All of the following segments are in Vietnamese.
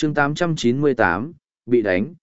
chương 898, bị đánh.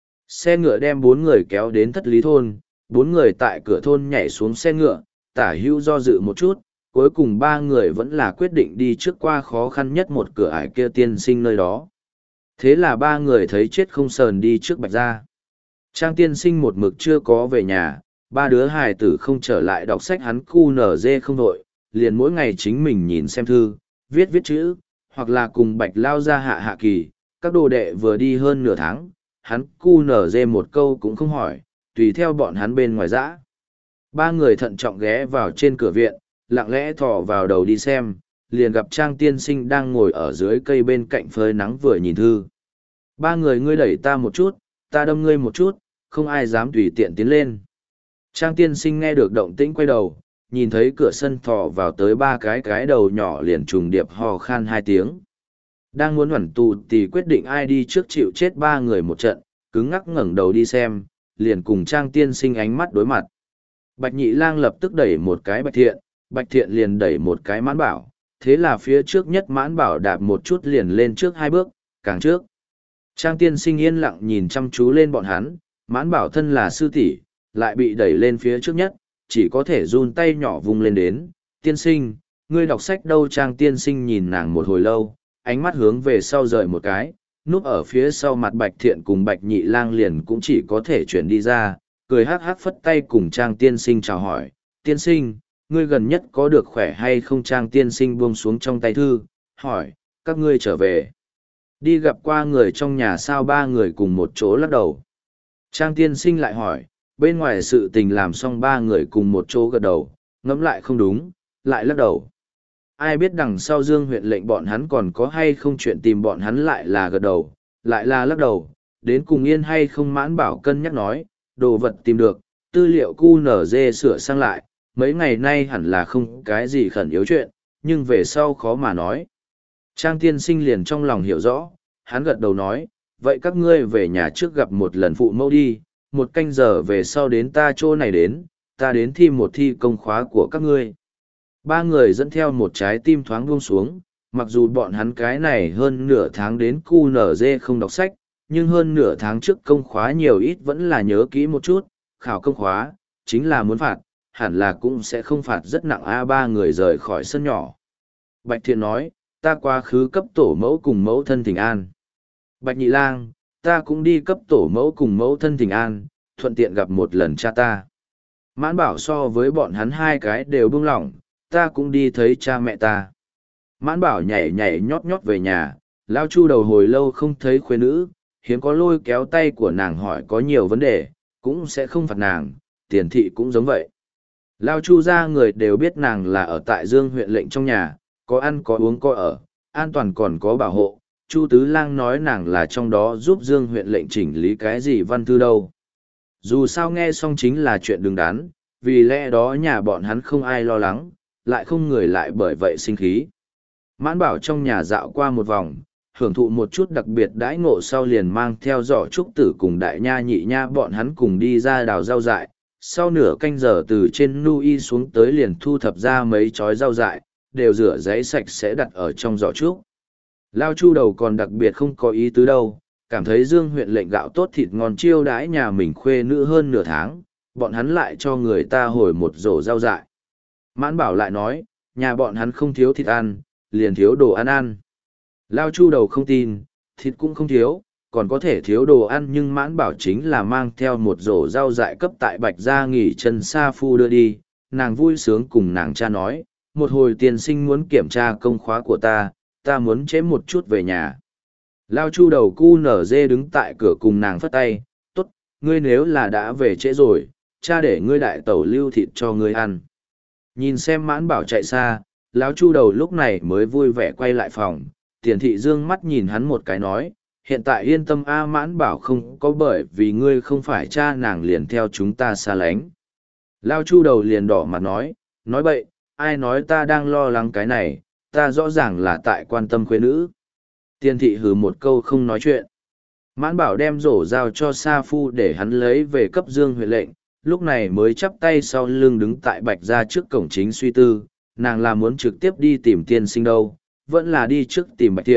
Xe ngựa đem 4 người kéo đến Thất Lý thôn, 4 người tại cửa thôn nhảy xuống xe ngựa, tả hữu do dự một chút, cuối cùng 3 người vẫn là quyết định đi trước qua khó khăn nhất một cửa ải kia tiên sinh nơi đó. Thế là 3 người thấy chết không sờn đi trước Bạch Gia. Trang tiên sinh một mực chưa có về nhà, 3 đứa hài tử không trở lại đọc sách, hắn cu nở dê không đội, liền mỗi ngày chính mình nhìn xem thư, viết chữ, hoặc là cùng Bạch Lao ra hạ kỳ, các đồ đệ vừa đi hơn nửa tháng, hắn cu nở dê một câu cũng không hỏi, tùy theo bọn hắn bên ngoài dã. 3 người thận trọng ghé vào trên cửa viện, lặng lẽ thò vào đầu đi xem, liền gặp Trang tiên sinh đang ngồi ở dưới cây bên cạnh phơi nắng vừa nhìn thư. 3 người ngươi đẩy ta một chút, ta đâm ngươi một chút, không ai dám tùy tiện tiến lên. Trang tiên sinh nghe được động tĩnh quay đầu, nhìn thấy cửa sân thò vào tới 3 cái đầu nhỏ liền trùng điệp hò khan 2 tiếng. Đang muốn hoẩn tù thì quyết định ai đi trước chịu chết 3 người một trận, cứng ngắc ngẩng đầu đi xem, liền cùng Trang tiên sinh ánh mắt đối mặt. Bạch Nhị Lang lập tức đẩy một cái Bạch Thiện liền đẩy một cái Mãn Bảo, thế là phía trước nhất Mãn Bảo đạp một chút liền lên trước 2 bước, càng trước. Trang tiên sinh yên lặng nhìn chăm chú lên bọn hắn, Mãn Bảo thân là sư tỷ, lại bị đẩy lên phía trước nhất, chỉ có thể run tay nhỏ vung lên đến. Tiên sinh, ngươi đọc sách đâu? Trang tiên sinh nhìn nàng một hồi lâu, ánh mắt hướng về sau rời một cái, núp ở phía sau mặt Bạch Thiện cùng Bạch Nhị Lang liền cũng chỉ có thể chuyển đi ra, cười hắc hắc phất tay cùng Trang tiên sinh chào hỏi. Tiên sinh, ngươi gần nhất có được khỏe hay không? Trang tiên sinh buông xuống trong tay thư, hỏi, các ngươi trở về. Đi gặp qua người trong nhà sao? 3 người cùng một chỗ lắc đầu. Trang tiên sinh lại hỏi, bên ngoài sự tình làm xong 3 người cùng một chỗ gật đầu, ngẫm lại không đúng, lại lắc đầu. Ai biết đằng sau Dương huyện lệnh bọn hắn còn có hay không chuyện tìm bọn hắn, lại là gật đầu, lại là lắc đầu, đến cùng yên hay không Mãn Bảo cân nhắc nói, đồ vật tìm được, tư liệu QNZ sửa sang lại, mấy ngày nay hẳn là không cái gì khẩn yếu chuyện, nhưng về sau khó mà nói. Trang tiên sinh liền trong lòng hiểu rõ, hắn gật đầu nói, vậy các ngươi về nhà trước gặp một lần phụ mẫu đi, 1 canh giờ về sau đến ta chỗ này đến, ta đến thi một thi công khóa của các ngươi. 3 người dẫn theo một trái tim thoáng buông xuống, mặc dù bọn hắn cái này hơn nửa tháng đến QNZ không đọc sách, nhưng hơn nửa tháng trước công khóa nhiều ít vẫn là nhớ kỹ một chút, khảo công khóa, chính là muốn phạt, hẳn là cũng sẽ không phạt rất nặng. 3 người rời khỏi sân nhỏ. Bạch Thiện nói, ta quá khứ cấp tổ mẫu cùng mẫu thân thỉnh an. Bạch Nhị Lang, ta cũng đi cấp tổ mẫu cùng mẫu thân thỉnh an, thuận tiện gặp một lần cha ta. Mãn Bảo so với bọn hắn 2 cái đều buông lỏng, ta cũng đi thấy cha mẹ ta. Mãn Bảo nhảy nhảy nhót nhót về nhà, Lao Chu đầu hồi lâu không thấy khuê nữ, hiếm có lôi kéo tay của nàng hỏi có nhiều vấn đề, cũng sẽ không phạt nàng, Tiền thị cũng giống vậy. Lao Chu ra người đều biết nàng là ở tại Dương huyện lệnh trong nhà, có ăn có uống có ở, an toàn còn có bảo hộ. Chu Tứ Lang nói nàng là trong đó giúp Dương huyện lệnh chỉnh lý cái gì văn thư đâu. Dù sao nghe xong chính là chuyện đứng đắn, vì lẽ đó nhà bọn hắn không ai lo lắng, lại không người lại bởi vậy sinh khí. Mãn Bảo trong nhà dạo qua một vòng, hưởng thụ một chút đặc biệt đãi ngộ sau liền mang theo giỏ trúc tử cùng Đại Nha Nhị Nha bọn hắn cùng đi ra đào rau dại. Sau nửa canh giờ từ trên nui xuống tới liền thu thập ra mấy chói rau dại, đều rửa giấy sạch sẽ đặt ở trong giỏ trúc. Lao Chu đầu còn đặc biệt không có ý tứ đâu, cảm thấy Dương huyện lệnh gạo tốt thịt ngon chiêu đãi nhà mình khuê nữ hơn nửa tháng, bọn hắn lại cho người ta hồi một rổ rau dại. Mãn Bảo lại nói, nhà bọn hắn không thiếu thịt ăn, liền thiếu đồ ăn ăn. Lao Chu đầu không tin, thịt cũng không thiếu, còn có thể thiếu đồ ăn, nhưng Mãn Bảo chính là mang theo một rổ rau dại cấp tại Bạch Gia nghỉ chân sa phu đưa đi. Nàng vui sướng cùng nàng cha nói, một hồi tiên sinh muốn kiểm tra công khóa của ta muốn chế một chút về nhà. Lao Chu đầu QNZ đứng tại cửa cùng nàng phất tay, tốt, ngươi nếu là đã về trễ rồi, cha để ngươi đại tẩu lưu thịt cho ngươi ăn. Nhìn xem Mãn Bảo chạy xa, Lão Chu đầu lúc này mới vui vẻ quay lại phòng, Tiền thị dương mắt nhìn hắn một cái nói, hiện tại yên tâm a, Mãn Bảo không có bởi vì ngươi không phải cha nàng liền theo chúng ta xa lánh. Lao Chu đầu liền đỏ mặt nói bậy, ai nói ta đang lo lắng cái này, ta rõ ràng là tại quan tâm khuê nữ. Tiền thị hừ một câu không nói chuyện. Mãn Bảo đem rổ giao cho Sa Phu để hắn lấy về cấp Dương huyện lệnh, lúc này mới chắp tay sau lưng đứng tại Bạch Gia trước cổng chính suy tư, nàng là muốn trực tiếp đi tìm tiên sinh đâu, vẫn là đi trước tìm Bạch Thiện,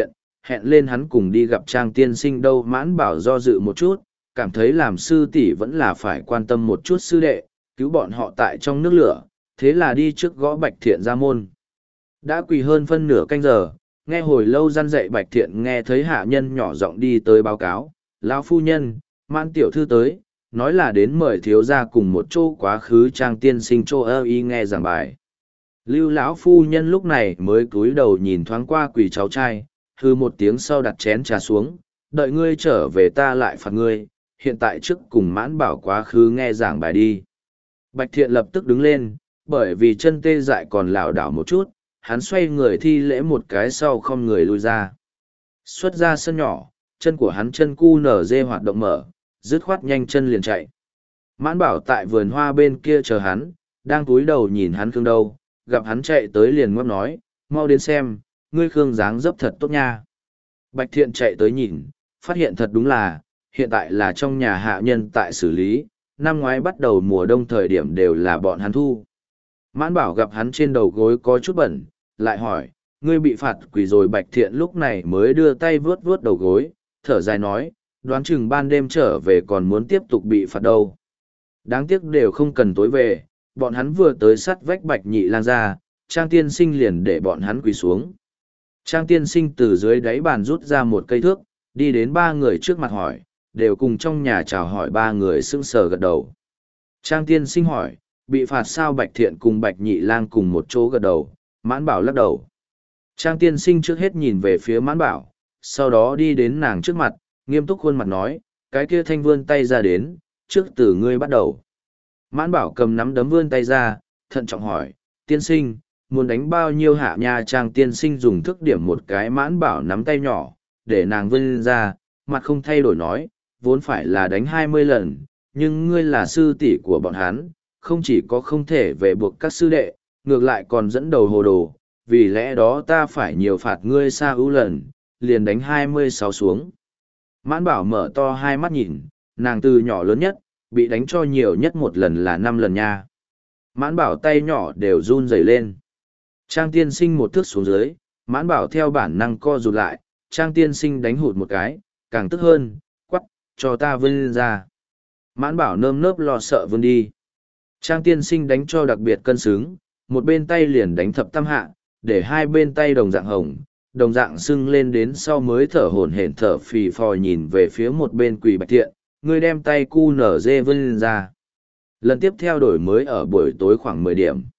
hẹn lên hắn cùng đi gặp Trang tiên sinh đâu. Mãn Bảo do dự một chút, cảm thấy làm sư tỷ vẫn là phải quan tâm một chút sư đệ, cứu bọn họ tại trong nước lửa, thế là đi trước gõ Bạch Thiện ra môn. Đã quỳ hơn phân nửa canh giờ, nghe hồi lâu răn dạy Bạch Thiện nghe thấy hạ nhân nhỏ giọng đi tới báo cáo, lão phu nhân, Mãn tiểu thư tới, nói là đến mời thiếu gia cùng một chỗ quá khứ Trang tiên sinh chỗ ơ y nghe giảng bài. Lưu lão phu nhân lúc này mới cúi đầu nhìn thoáng qua quỳ cháu trai, hư một tiếng sau đặt chén trà xuống, đợi ngươi trở về ta lại phạt ngươi, hiện tại trước cùng Mãn Bảo quá khứ nghe giảng bài đi. Bạch Thiện lập tức đứng lên, bởi vì chân tê dại còn lảo đảo một chút, hắn xoay người thi lễ một cái sau không người lui ra. Xuất ra sân nhỏ, chân của hắn chân cu nở dê hoạt động mở, dứt khoát nhanh chân liền chạy. Mãn Bảo tại vườn hoa bên kia chờ hắn, đang cúi đầu nhìn hắn Khương đâu, gặp hắn chạy tới liền ngót nói, mau đến xem, ngươi Khương dáng dấp thật tốt nha. Bạch Thiện chạy tới nhìn, phát hiện thật đúng là, hiện tại là trong nhà hạ nhân tại xử lý, năm ngoái bắt đầu mùa đông thời điểm đều là bọn hắn thu. Mãn Bảo gặp hắn trên đầu gối có chút bẩn, lại hỏi, ngươi bị phạt quỳ rồi. Bạch Thiện lúc này mới đưa tay vuốt vuốt đầu gối, thở dài nói, đoán chừng ban đêm trở về còn muốn tiếp tục bị phạt đâu. Đáng tiếc đều không cần tối về, bọn hắn vừa tới sắt vách Bạch Nhị Lang ra, Trang tiên sinh liền để bọn hắn quỳ xuống. Trang tiên sinh từ dưới đáy bàn rút ra một cây thước, đi đến ba người trước mặt hỏi, đều cùng trong nhà chào hỏi. Ba người sững sờ gật đầu. Trang tiên sinh hỏi, bị phạt sao? Bạch Thiện cùng Bạch Nhị Lang cùng một chỗ gật đầu. Mãn Bảo lắc đầu. Trang tiên sinh trước hết nhìn về phía Mãn Bảo, sau đó đi đến nàng trước mặt, nghiêm túc khuôn mặt nói, cái kia thanh vươn tay ra đến, trước từ ngươi bắt đầu. Mãn Bảo cầm nắm đấm vươn tay ra, thận trọng hỏi, tiên sinh, muốn đánh bao nhiêu hạ nha? Trang tiên sinh dùng thức điểm một cái Mãn Bảo nắm tay nhỏ, để nàng vươn ra, mặt không thay đổi nói, vốn phải là đánh 20 lần, nhưng ngươi là sư tỷ của bọn hắn, không chỉ có không thể về buộc các sư đệ, ngược lại còn dẫn đầu hồ đồ, vì lẽ đó ta phải nhiều phạt ngươi xa ưu lần, liền đánh 26 xuống. Mãn Bảo mở to hai mắt nhìn, nàng từ nhỏ lớn nhất, bị đánh cho nhiều nhất một lần là 5 lần nha. Mãn Bảo tay nhỏ đều run rẩy lên. Trang tiên sinh một thước xuống dưới, Mãn Bảo theo bản năng co rụt lại, Trang tiên sinh đánh hụt một cái, càng tức hơn, quắc, cho ta vươn ra. Mãn Bảo nơm nớp lo sợ vươn đi. Trang tiên sinh đánh cho đặc biệt cân xứng, một bên tay liền đánh thập tam hạ, để hai bên tay đồng dạng hồng, đồng dạng sưng lên đến sau mới thở hổn hển thở phì phò nhìn về phía một bên quỳ Bạch Thiện, người đem tay cu nở dê vươn ra. Lần tiếp theo đổi mới ở buổi tối khoảng 10 điểm.